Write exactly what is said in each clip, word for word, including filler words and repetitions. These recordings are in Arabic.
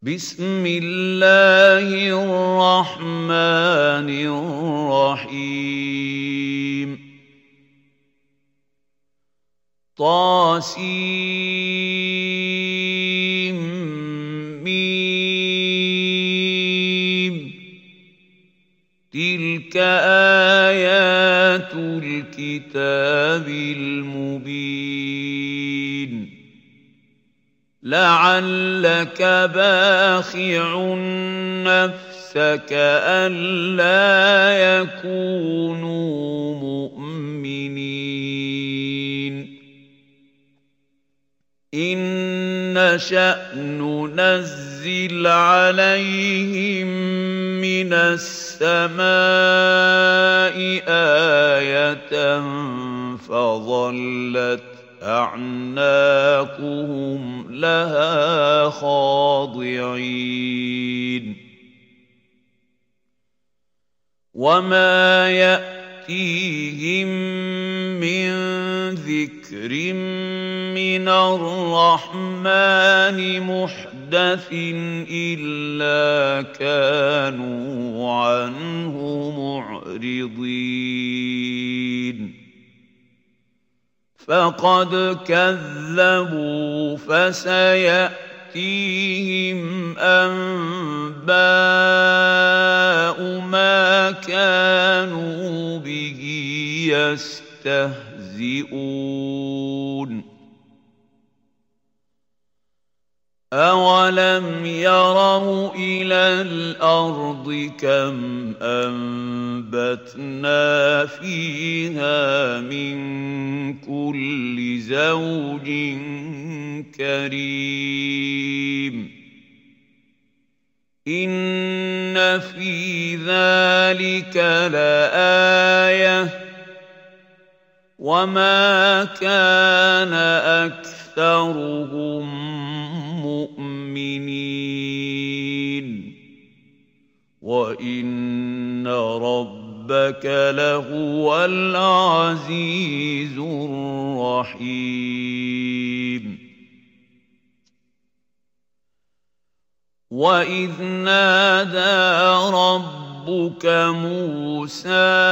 بسم الله الرحمن الرحيم طاسيم ميم تلك آيات الكتاب المبين لعلك باخع نفسك ألا يكونوا مؤمنين إن نشأ ننزل عليهم من السماء آية فظلت أعناقهم لها خاضعين وما يأتيهم من ذكر من الرحمن محدث إلا كانوا عنه معرضين فقد كذبوا فسيأتيهم أنباء ما كانوا به يستهزئون أولم يروا إلى الأرض كم أنبتنا فيها من كل زوج كريم إن في ذلك لآية وما كان أكثرهم مؤمنين وإن ربك لهو العزيز الرحيم وإذ نادى ربك موسى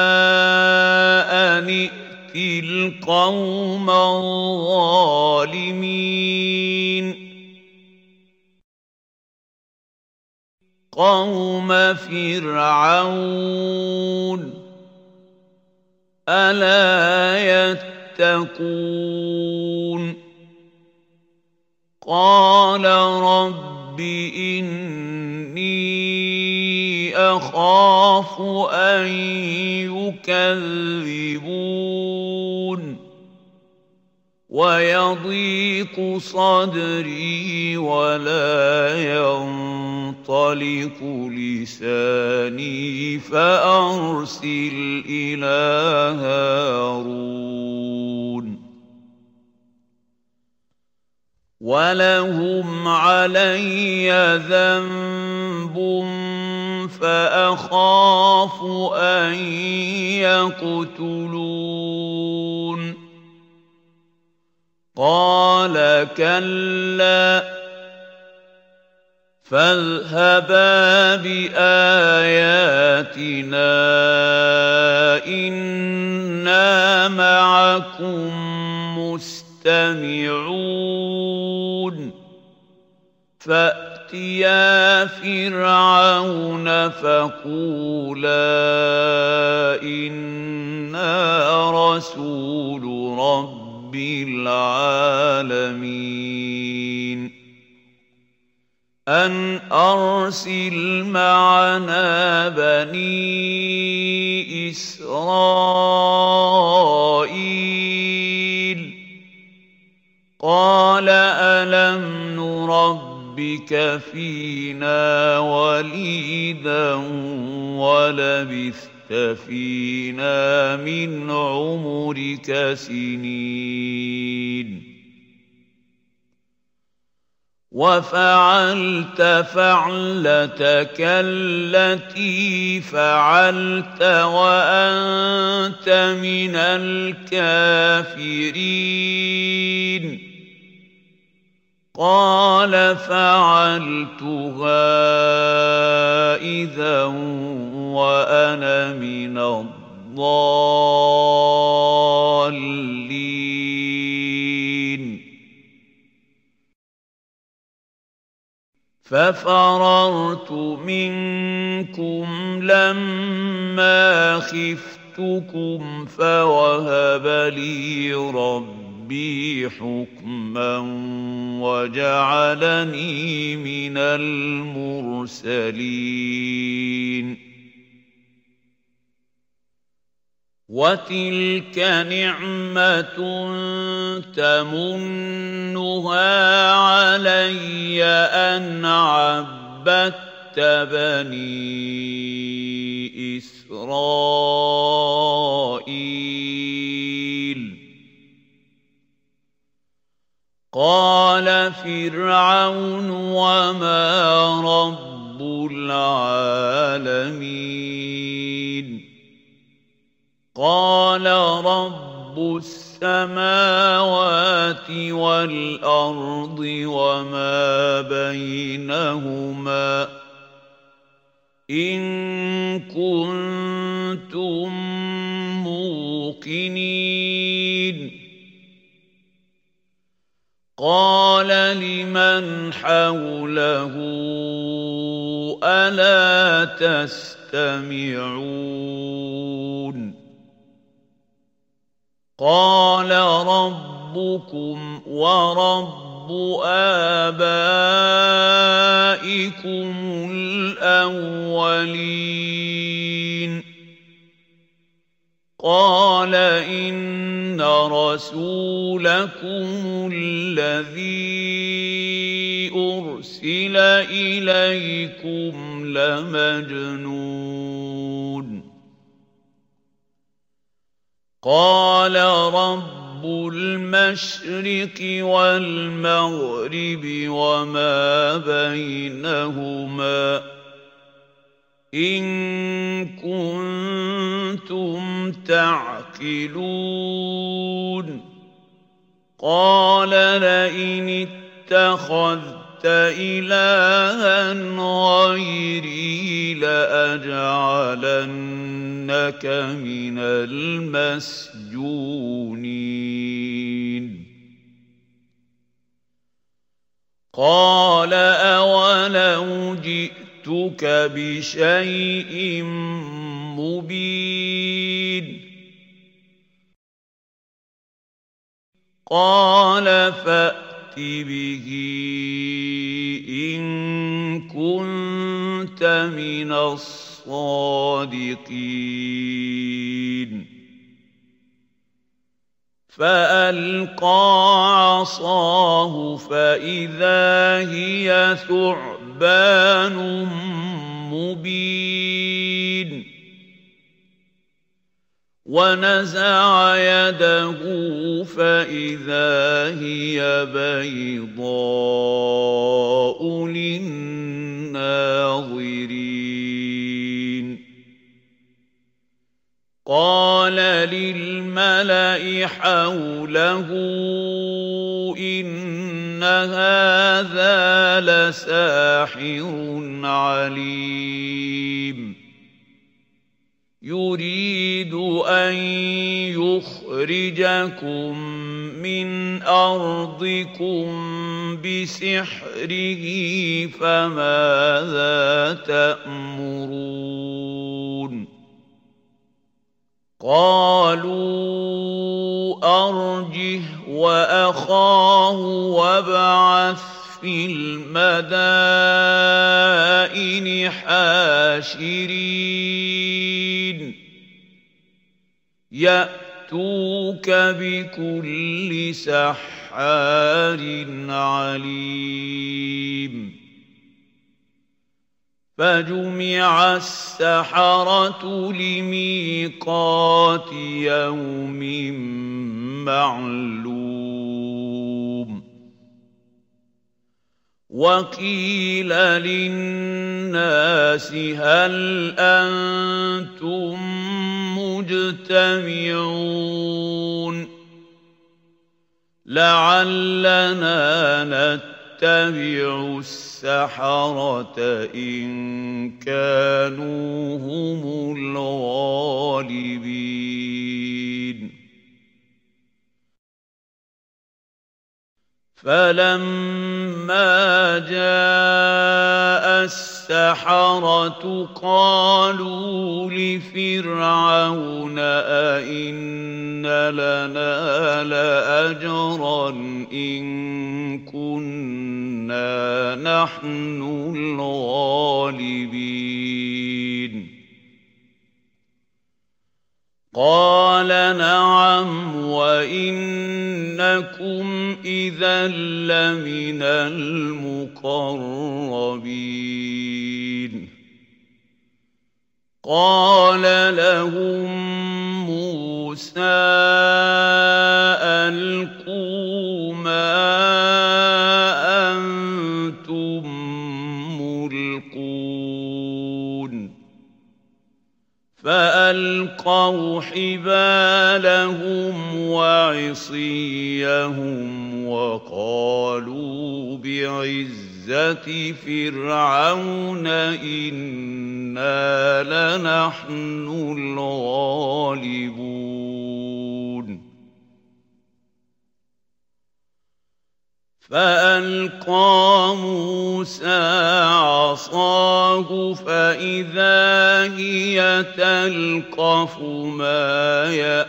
أن ائت القوم الظالمين قوم فرعون ألا يتقون قال رب إني أخاف أن يكذبون ويضيق صدري ولا ينطلق لساني فأرسل إلى هارون ولهم علي ذنب فأخاف أن يقتلون قال كلا فاذهبا بآياتنا إنا معكم مستمعون فأتيا فرعون فقولا إنا رسول رب بالعالمين أن أرسل معنا بني إسرائيل قال ألم نربك فينا وليدا ولبثت فينا من عمرك سنين وفعلت فعلتك التي فعلت وأنت من الكافرين قال فعلتها إذا وأنا من الضالين ففررت منكم لما خفتكم فوهب لي ربي حكما وجعلني من المرسلين وتلك نعمة تمنها علي أن عبدت بني إسرائيل قال فرعون وما رب العالمين قال رب السماوات والأرض وما بينهما إن كنتم موقنين قال لمن حوله ألا تستمعون قال ربكم ورب آبائكم الأولين قال إن رسولكم الذي أرسل إليكم لمجنون قال رب المشرق والمغرب وما بينهما إن كنتم تعقلون قال لئن اتخذت إلها غيري لأجعلنك من المسجونين قال أولو جئتك بشيء مبين قال فأت به إن كنت من الصادقين فألقى عصاه فإذا هي ثعبان مبين ونزع يده فإذا هي بيضاء للناظرين قال للملأ حوله إن هذا لساحر عليم يريد أن يخرجكم من أرضكم بسحره فماذا تأمرون قالوا أرجه وأخاه وابعث في المدائن حاشرين يأتوك بكل سحار عليم فجمع السحرة لميقات يوم معلوم وقيل للناس هل أنتم مجتمعون لعلنا يتبع السحرة إن كانوا هم الغالبين فلما جاء السحرة قالوا لفرعون أئن لنا لأجرا إن كنا نحن الغالبين قال نعم وإنكم إذا لمن المقربين قال لهم موسى ألقوا ما أنتم ملقون فألقوا حبالهم وعصيهم وقالوا بعزة فرعون إنا لنحن الغالبون فألقى موسى عصاه فإذا هي تلقف ما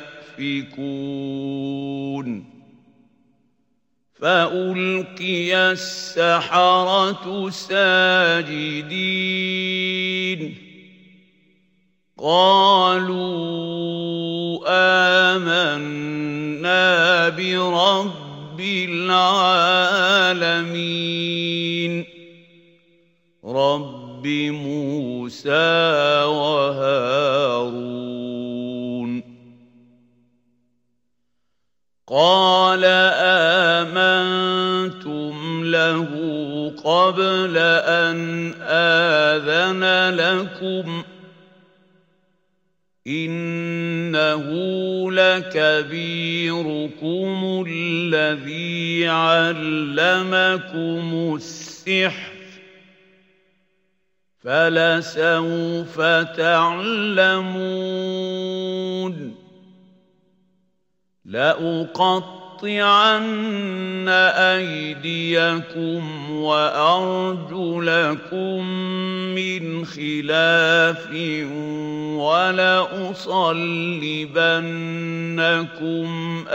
يأفكون فألقي السحرة ساجدين قالوا آمنا برب رب العالمين رب موسى وهارون قال آمنتم له قبل أن آذن لكم إنه لكبيركم الذي علمكم السحر فلسوف تعلمون لأقطعن أيديكم وأرجلكم من خلاف ولأصلبنكم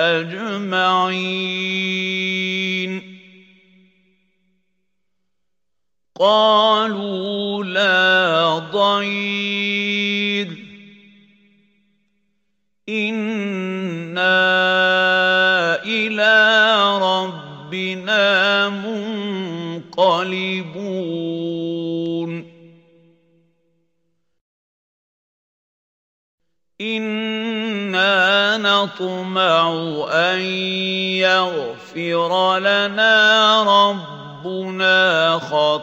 أجمعين قالوا لا ضير إنا إلى ربنا منقلبون إنا نطمع أن يغفر لنا ربنا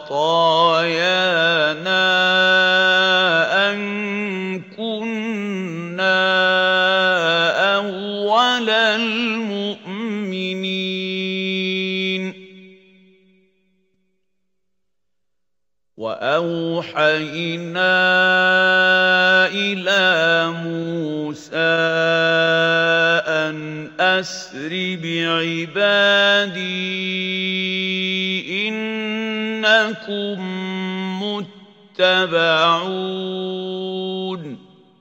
خطايانا أن كنا أول المؤمنين وأوحينا إلى موسى أن أسر بعبادي إنكم متبعون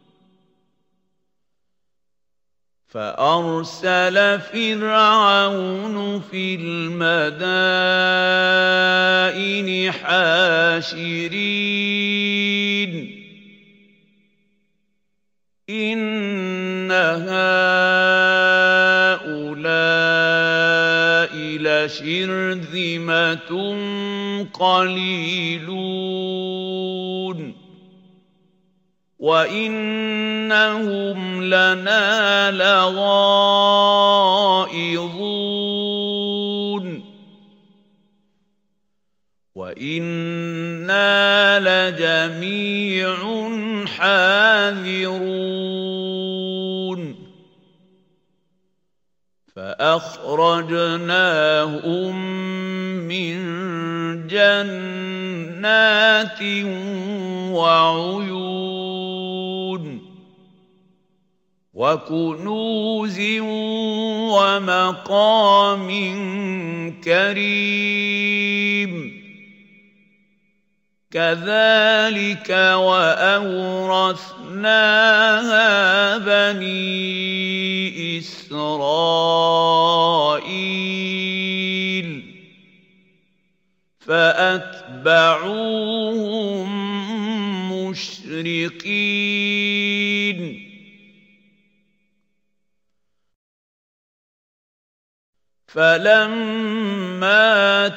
فأرسل فرعون في المدائن حاشرين إن هؤلاء لشرذمة قليلون وإنهم لنا لغائظون وإنا لجميع حاذرون فأخرجناهم من جنات وعيون وكنوز ومقام كريم كذلك وأورثناها بني إسرائيل فأتبعوهم مشرقين فلما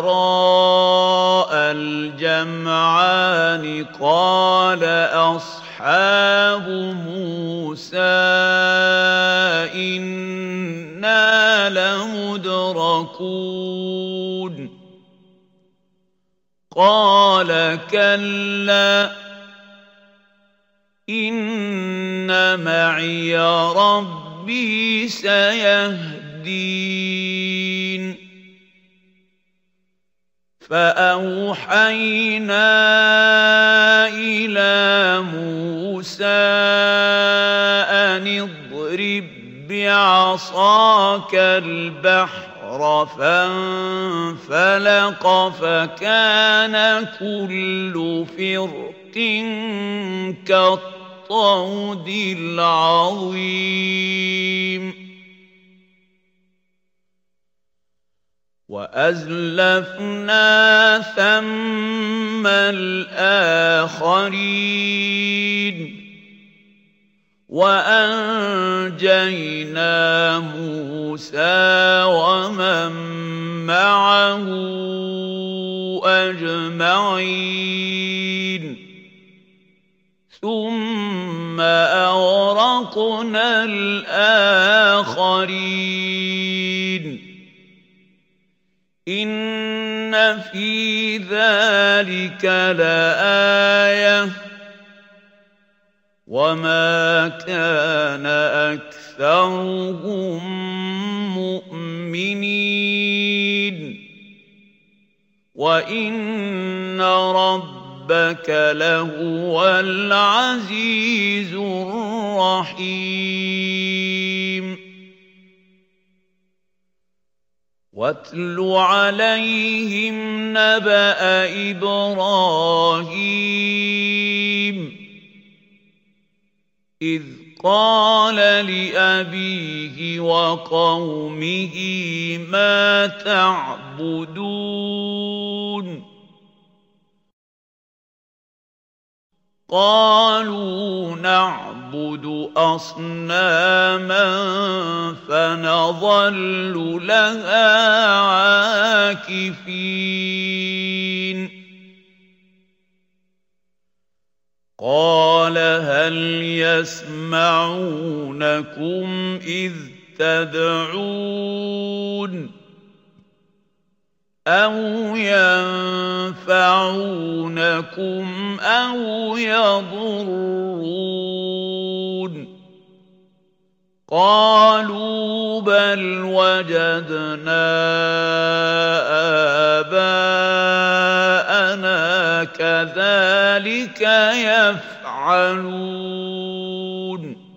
تراءى الجمعان قال أصحاب موسى إنا لمدركون قال كلا إن معي ربي سيهدين فأوحينا إلى موسى أن اضرب بعصاك البحر فانفلق فكان كل فرق كالطود العظيم وأزلفنا ثم الآخرين وأنجينا موسى ومن معه أجمعين ثم أغرقنا الآخرين إن في ذلك لآية وما كان أكثرهم مؤمنين وإن ربك لهو العزيز الرحيم واتل عليهم نبأ إبراهيم إذ قال لأبيه وقومه ما تعبدون قالوا نعبد أصناما فنظل لها عاكفين قال هل يسمعونكم إذ تدعون أو ينفعونكم أو يضرون قالوا بل وجدنا آباءنا كذلك يفعلون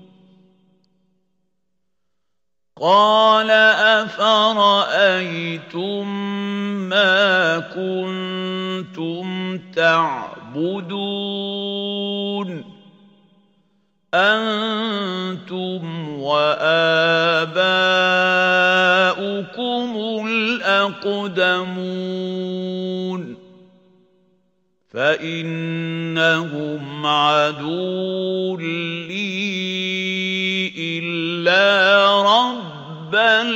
قال أفرأيتم ما كنتم تعبدون أنتم وآباؤكم الأقدمون فإنهم عدو لي إلا رب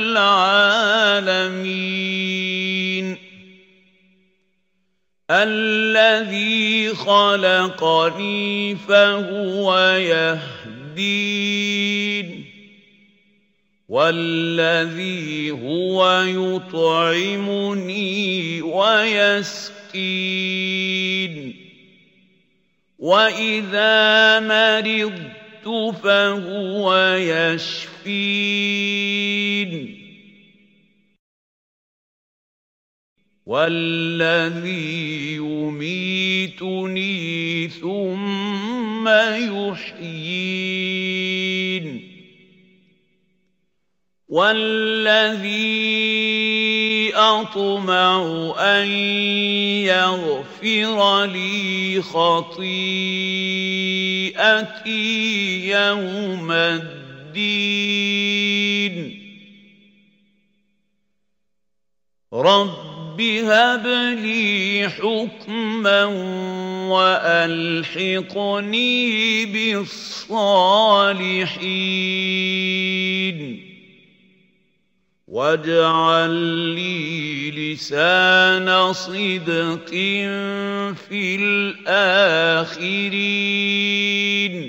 العالمين الذي خلقني فهو يهدين والذي هو يطعمني ويسقين وإذا مرضت فهو يشفين والذي يميتني ثم يحيين والذي أطمع أن يغفر لي خطيئتي يوم الدين رب هب لي حكما وألحقني بالصالحين واجعل لي لسان صدق في الآخرين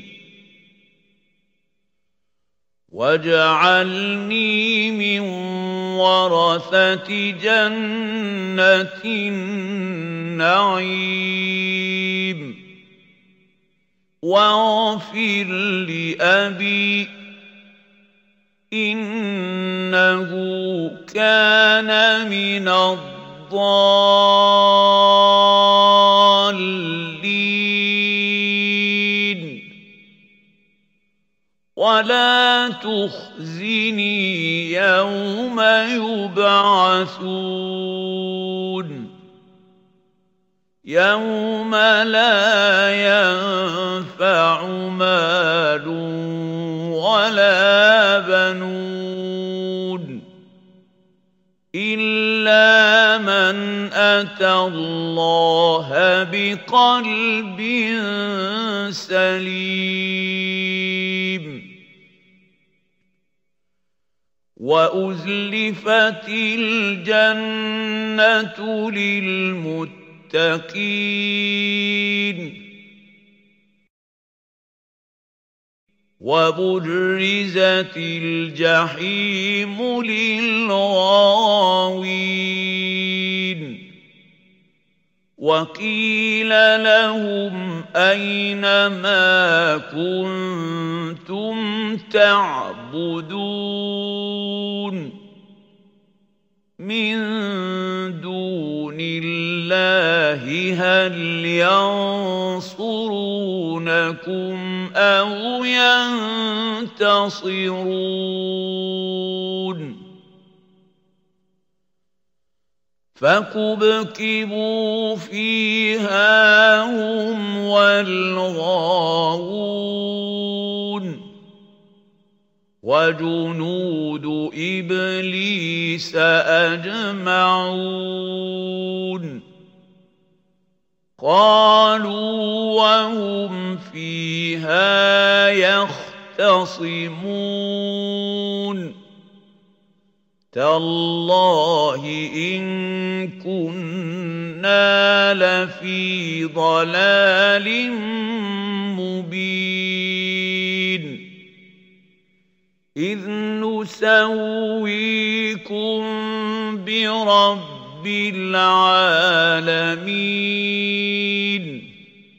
واجعلني من ورثة جنة النعيم واغفر لأبي إنه كان من الضالين ولا تخزني يوم يبعثون يوم لا ينفع مال ولا بنون إلا من أتى الله بقلب سليم وأزلفت الجنة للمتقين وبرزت الجحيم للغاوين وقيل لهم أين ما كنتم تعبدون من دون الله هل ينصرونكم أو ينتصرون فكبكبوا فيها هم والغاوون وجنود إبليس أجمعون قالوا وهم فيها يختصمون تالله إن كنا لفي ضلال مبين إذ نسويكم برب العالمين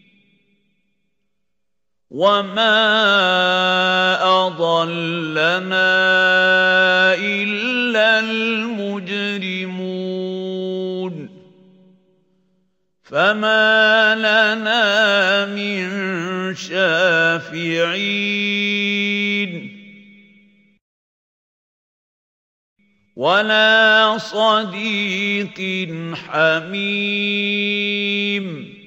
وما أضلنا إلا المجرمون فما لنا من شافعين ولا صديق حميم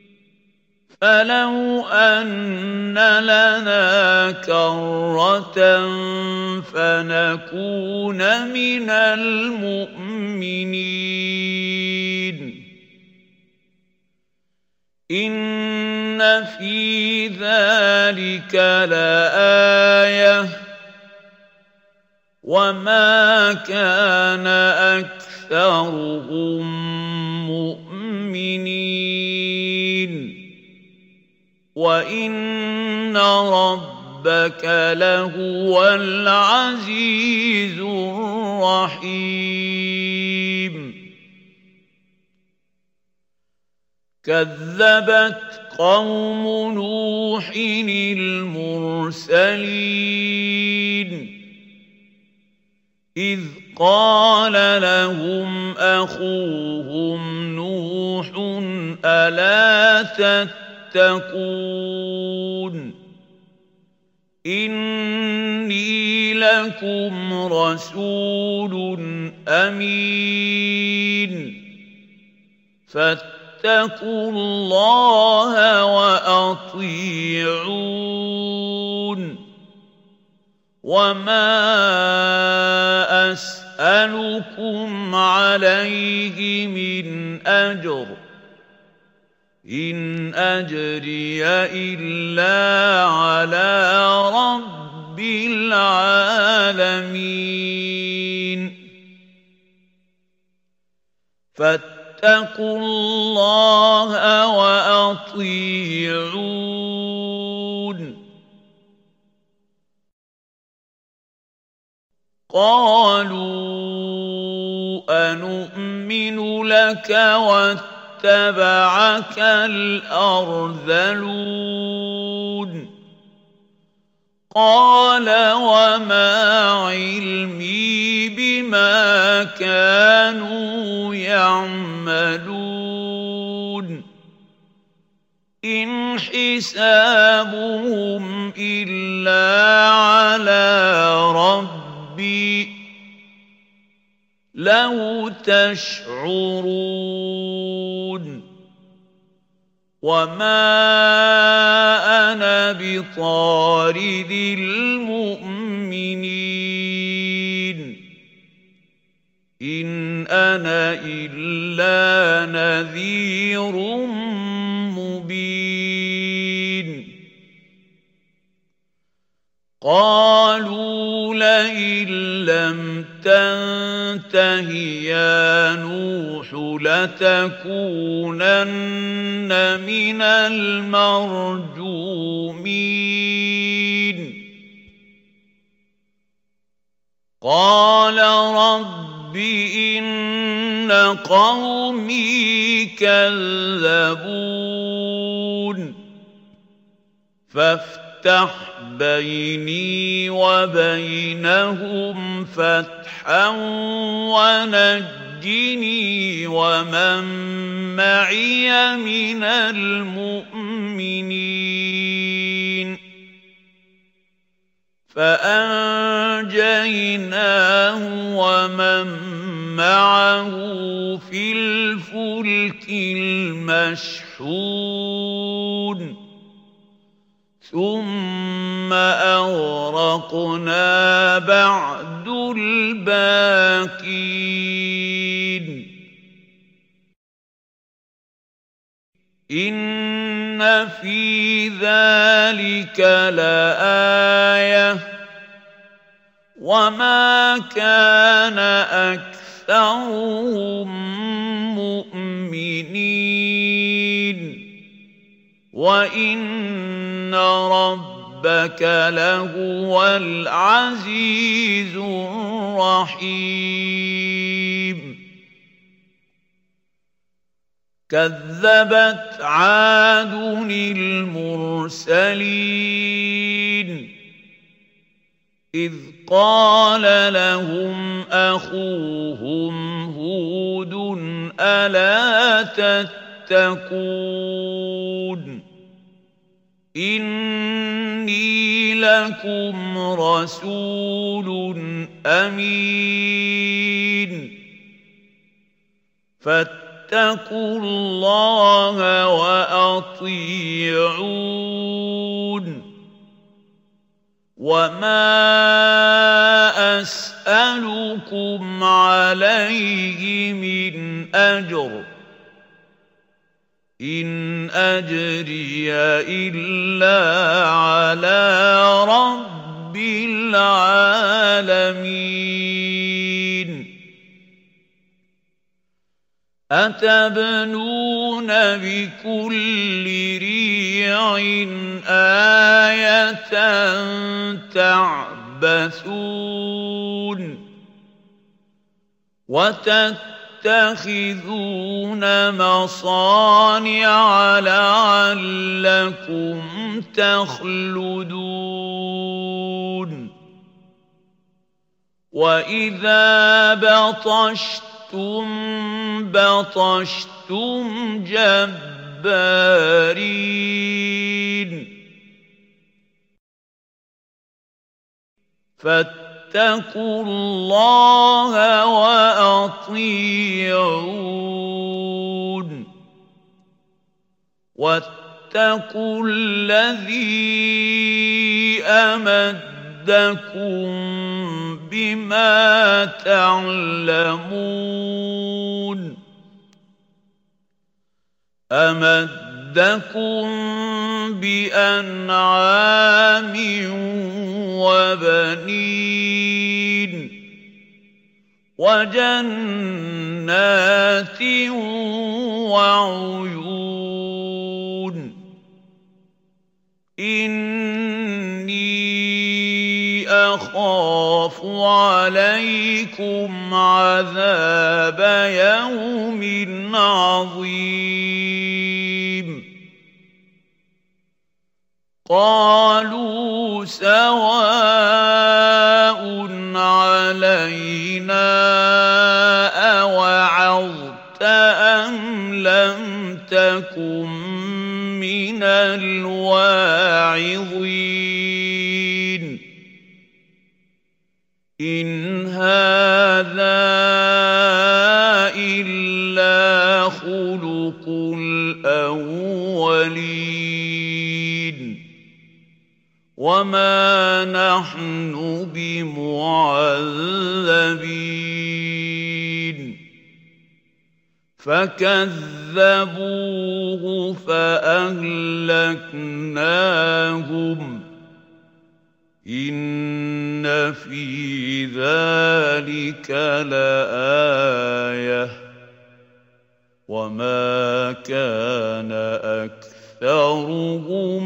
فلو أن لنا كرة فنكون من المؤمنين إن في ذلك لآية وما كان أكثرهم مؤمنين وإن ربك لهو العزيز الرحيم كذبت قوم نوح المرسلين إذ قال لهم أخوهم نوح ألا تتقون إني لكم رسول أمين فاتقوا الله وأطيعون وما أسألكم عليه من أجر إن أجري إلا على رب العالمين فاتقوا الله وأطيعون قالوا أنؤمن لك واتبعك الأرذلون قال وما علمي بما كانوا يعملون إن حسابهم إلا على ربي لو تشعرون وما أنا بطارد المؤمنين إن أنا إلا نذير مبين قالوا لئن لم تنته يا نوح لتكونن من المرجومين قال رب إن قومي كذبون فافتح بيني وبينهم فتحا ونجني ومن معي من المؤمنين فأنجيناه ومن معه في الفلك المشحون ثم أغرقنا بعد الباقين إن في ذلك لآية وما كان أكثرهم مؤمنين وإن ربك لهو العزيز الرحيم كذبت عاد المرسلين إذ قال لهم أخوهم هود ألا تتقون إني لكم رسول أمين فاتقوا الله وأطيعون وما أسألكم عليه من أجر إن أجري إلا على رب العالمين أتبنون بكل ريع آية تعبثون وتتخذون مصانع لعلكم تخلدون وَإِذَا بَطَشْتُم بَطَشْتُمْ جَبَّارِينَ فَاتَّقُوا اللَّهَ وَأَطِيعُونِ وَاتَّقُوا الَّذِي أَمَدَّكُم بِمَا تَعْلَمُونَ أَمَدَّكُم بِأَنْعَامٍ وَبَنِينَ وَجَنَّاتٍ وَعُيُونٍ إِنِّي أَخَافُ عَلَيْكُمْ عَذَابَ يَوْمٍ عَظِيمٍ قَالُوا سَوَاءٌ عَلَيْنَا أَوَعَظْتَ أَمْ لَمْ تَكُن مِّنَ الْوَاعِظِينَ إِنْ هَٰذَا إِلَّا خُلُقُ الْأَوَّلِينَ وَمَا نَحْنُ بِمُعَذَّبِينَ فَكَذَّبُوهُ فَأَهْلَكْنَاهُمْ إِنَّ فِي ذَلِكَ لَآيَةً وَمَا كَانَ أَكْثَرُهُم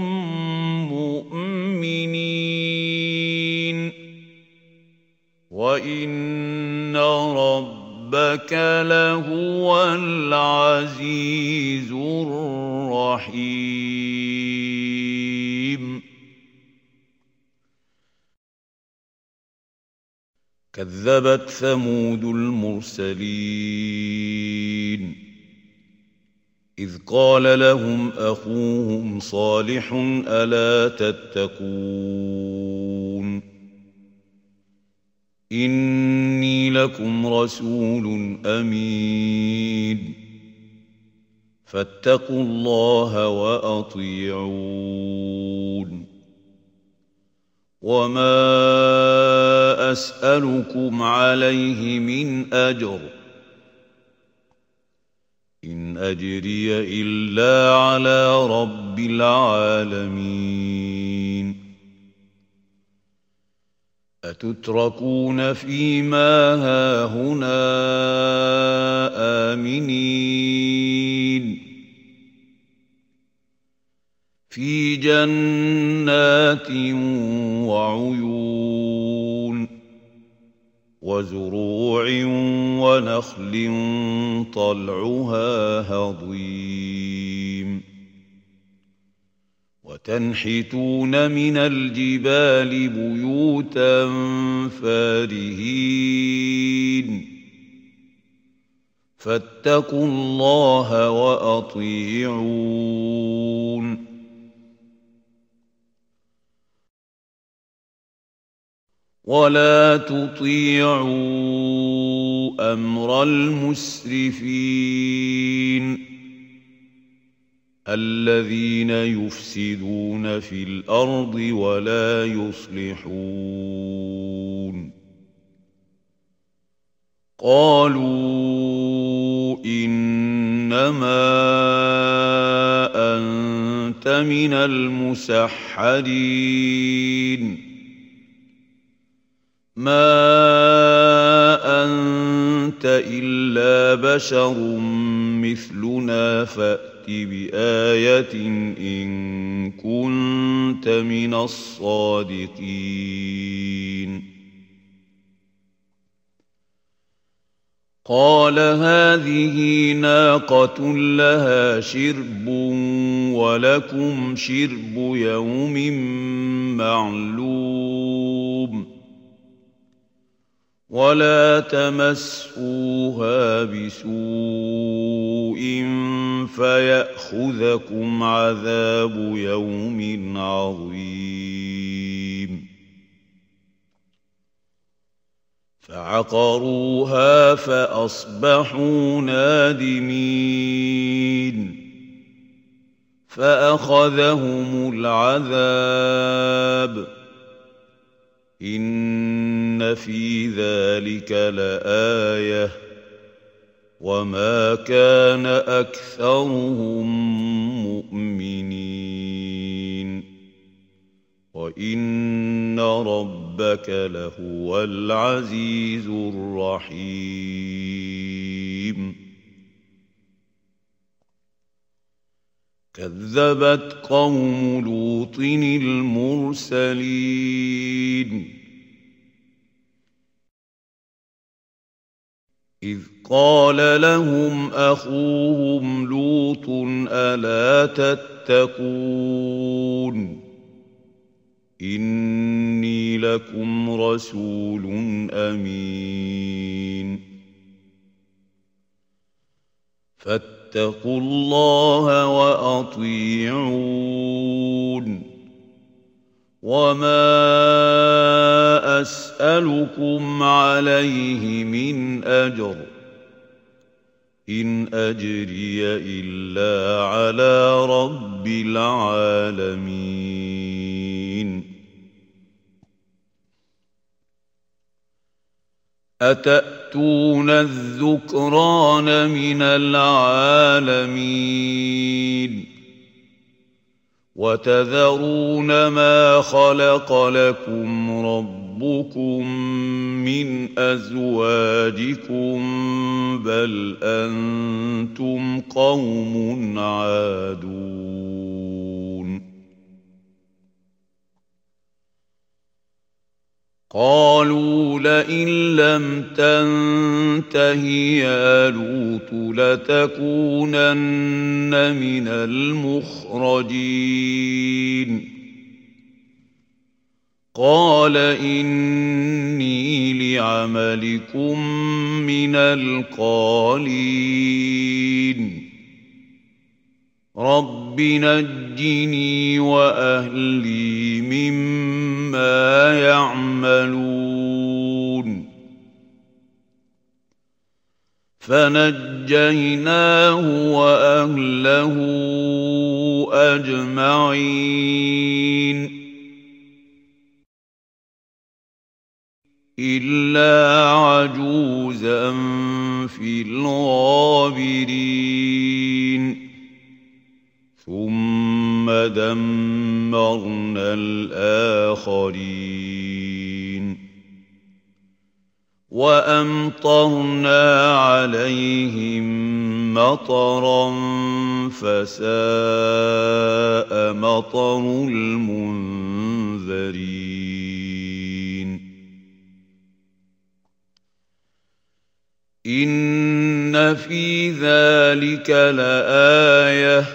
مُّؤْمِنِينَ وَإِنَّ رَبَّكَ لَهُوَ الْعَزِيزُ الرَّحِيمُ كَذَّبَتْ ثَمُودُ الْمُرْسَلِينَ إِذْ قَالَ لَهُمْ أَخُوهُمْ صَالِحٌ أَلَا تَتَّقُونَ إِنِّي لَكُمْ رَسُولٌ أَمِينٌ فَاتَّقُوا اللَّهَ وَأَطِيعُونِ وَمَا أَسْأَلُكُمْ عَلَيْهِ مِنْ أَجْرٍ إِنْ أَجْرِيَ إِلَّا عَلَى رَبِّ الْعَالَمِينَ أَتُتْرَكُونَ فِيمَا هَاهُنَا آمِنِينَ فِي جَنَّاتٍ وَعُيُونٍ وَزُرُوعٍ وَنَخْلٍ طَلْعُهَا هَضِيمٌ وَتَنْحِتُونَ مِنَ الْجِبَالِ بُيُوتًا فَارِهِينَ فَاتَّقُوا اللَّهَ وَأَطِيعُونِ وَلَا تُطِيعُوا أَمْرَ الْمُسْرِفِينَ الَّذِينَ يُفْسِدُونَ فِي الْأَرْضِ وَلَا يُصْلِحُونَ قَالُوا إِنَّمَا أَنتَ مِنَ الْمُسَحَّرِينَ مَا أَنتَ إِلَّا بَشَرٌ مِثْلُنَا فَأْتِ بِآيَةٍ إِن كُنتَ مِنَ الصَّادِقِينَ قَالَ هَٰذِهِ نَاقَةٌ لَهَا شِرْبٌ وَلَكُمْ شِرْبُ يَوْمٍ مَّعْلُومٍ ولا تمسوها بسوء فيأخذكم عذاب يوم عظيم فعقروها فأصبحوا نادمين فأخذهم العذاب إن في ذلك لآية وما كان أكثرهم مؤمنين وإن ربك لهو العزيز الرحيم كذبت قوم لوط المرسلين إذ قال لهم أخوهم لوط ألا تتقون إني لكم رسول أمين فاتقوا الله وأطيعون وما أسألكم عليه من أجر إن أجري إلا على رب العالمين أتأتون الذكران من العالمين وتذرون ما خلق لكم ربكم من أزواجكم بل أنتم قوم عادون قالوا لئن لم تنته يا لوط لتكونن من المخرجين قال إني لعملكم من القالين رب نجني وأهلي مما يعملون فنجيناه وأهله أجمعين إلا عجوزا في الغابرين ثم دمرنا الآخرين وأمطرنا عليهم مطرا فساء مطر المنذرين إن في ذلك لآية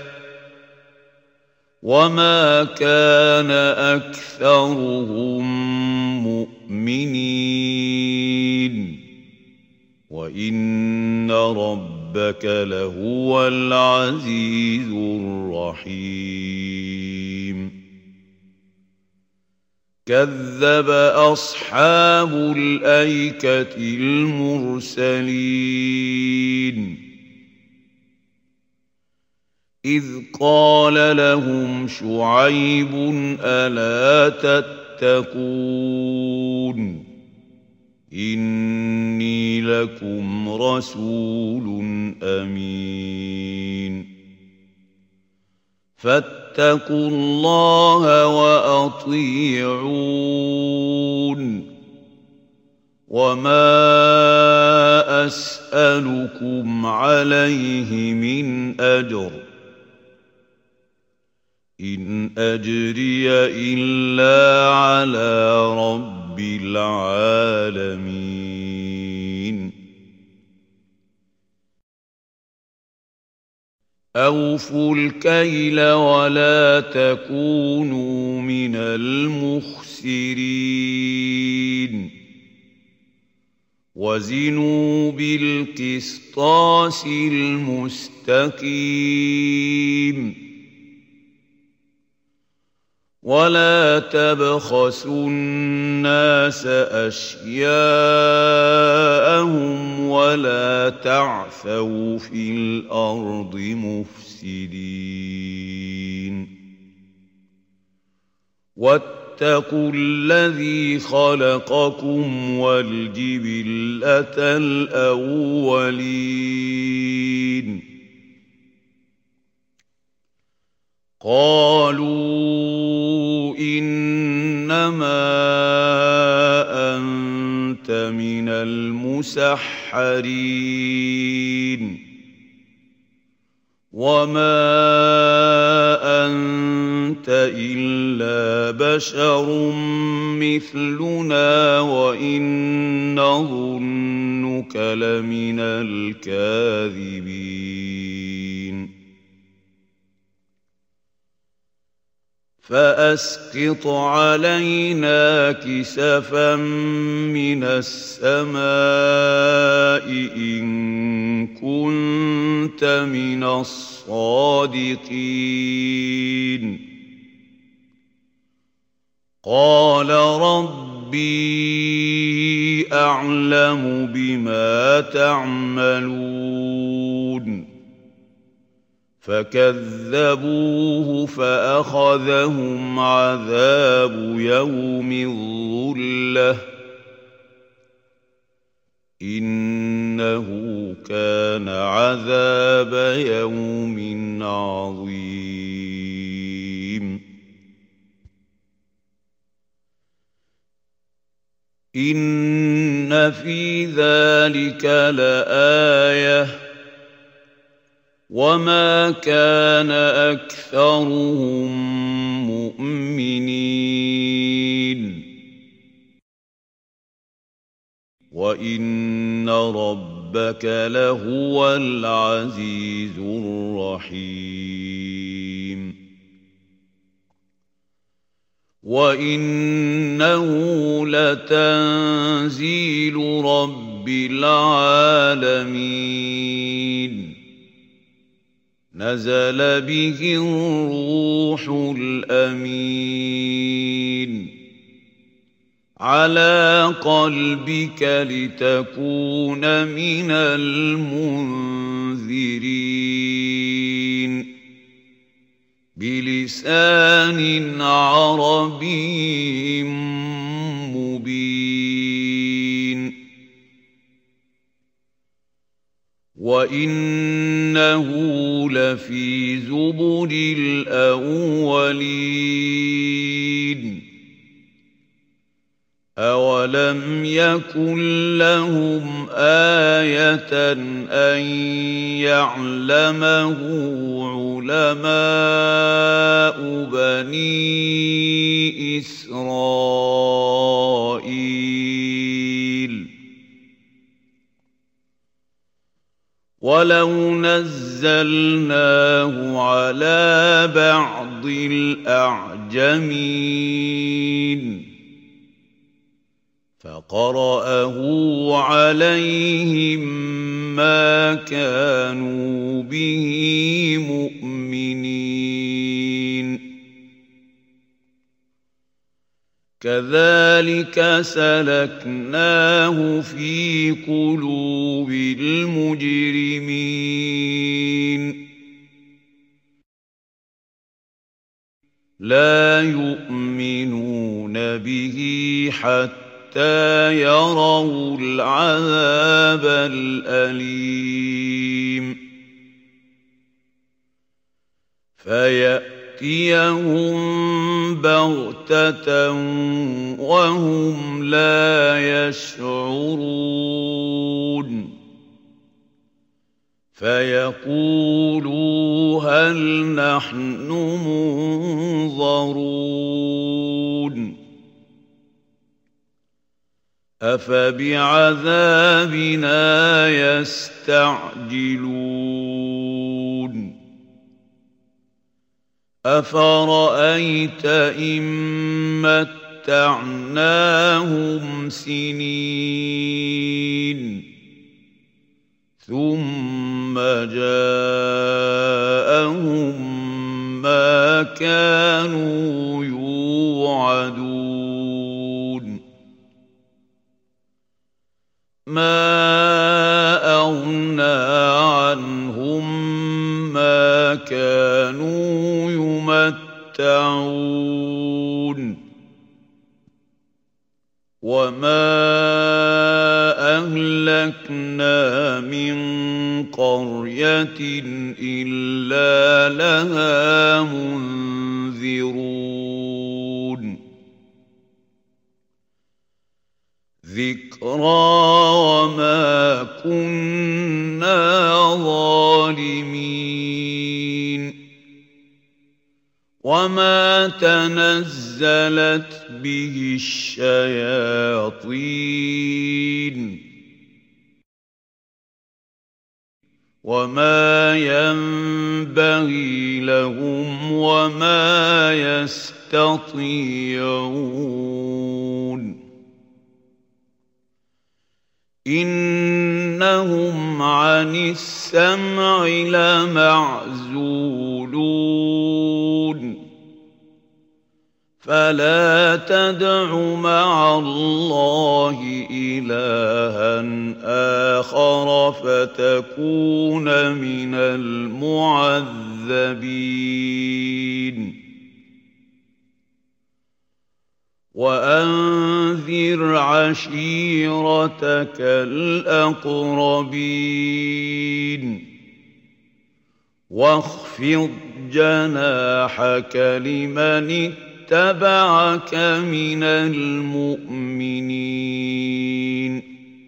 وما كان أكثرهم مؤمنين وإن ربك لهو العزيز الرحيم كذب أصحاب الأيكة المرسلين إذ قال لهم شعيب ألا تتقون إني لكم رسول أمين فاتقوا الله وأطيعون وما أسألكم عليه من أجر إن أجري إلا على رب العالمين أوفوا الكيل ولا تكونوا من المخسرين وزنوا بالقسطاس المستقيم ولا تبخسوا الناس أشياءهم ولا تعثوا في الأرض مفسدين واتقوا الذي خلقكم والجبلة الأولين قالوا إنما أنت من المسحرين وما أنت إلا بشر مثلنا وإن نظنك لمن الكاذبين فأسقط علينا كسفا من السماء إن كنت من الصادقين قال ربي أعلم بما تعملون فكذبوه فأخذهم عذاب يوم الظلة إنه كان عذاب يوم عظيم إن في ذلك لآية وما كان أكثرهم مؤمنين وإن ربك لهو العزيز الرحيم وإنه لتنزيل رب العالمين نزل به الروح الأمين على قلبك لتكون من المنذرين بلسان عربي مبين وإنه لفي زبر الأولين أولم يكن لهم آية أن يعلمه علماء بني إسرائيل ولو نزلناه على بعض الأعجمين فقرأه عليهم ما كانوا به مؤمنين كذلك سلكناه في قلوب المجرمين لا يؤمنون به حتى حتى يروا العذاب الأليم فيأتيهم بغتة وهم لا يشعرون فيقولوا هل نحن منظرون أفبعذابنا يستعجلون أفرأيت إن متعناهم سنين ثم جاءهم ما كانوا يوعدون ما أغنى عنهم ما كانوا يمتعون وما أهلكنا من قرية إلا لها منذرون ذكرى وما كنا ظالمين وما تنزلت به الشياطين وما ينبغي لهم وما يستطيعون إنهم عن السمع لمعزولون فلا تدع مع الله إلها آخر فتكون من المعذبين وأنذر عشيرتك الأقربين واخفض جناحك لمن اتبعك من المؤمنين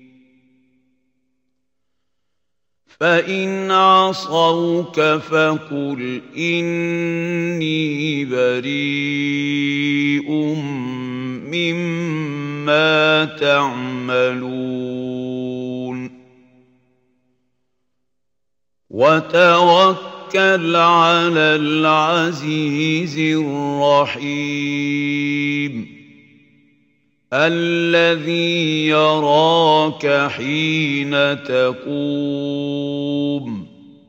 فإن عصوك فقل إني بريء مما تعملون وتوكل على العزيز الرحيم الذي يراك حين تقوم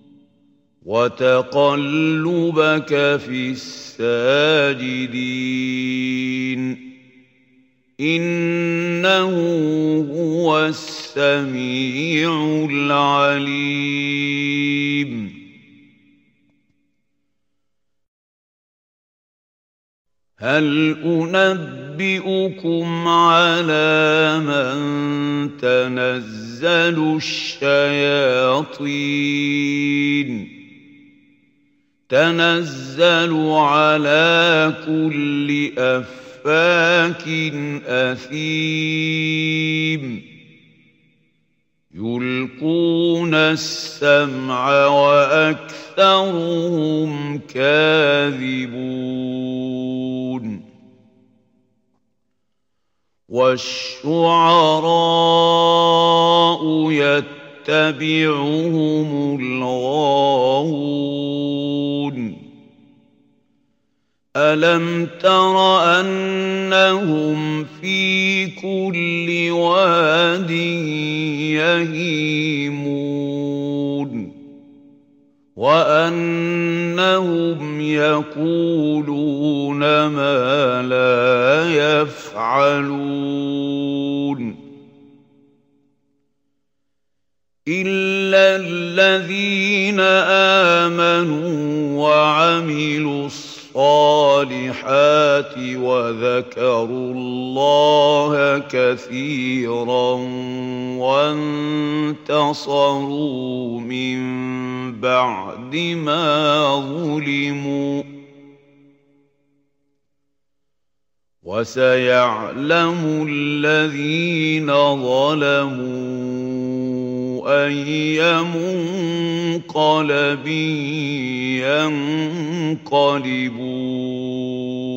وتقلبك في الساجدين إنه هو السميع العليم هل أنبئكم على من تنزل الشياطين تنزل على كل أفاك أثيم يلقون السمع وأكثرهم كاذبون والشعراء يتبعهم الغاوون ألم تر أنهم في كل واد يهيمون وأنهم يقولون ما لا يفعلون إلا الذين آمنوا وعملوا الصالحات وذكروا الله كثيرا وانتصروا من بعد ما ظلموا وسيعلم الذين ظلموا أي منقلب ينقلبون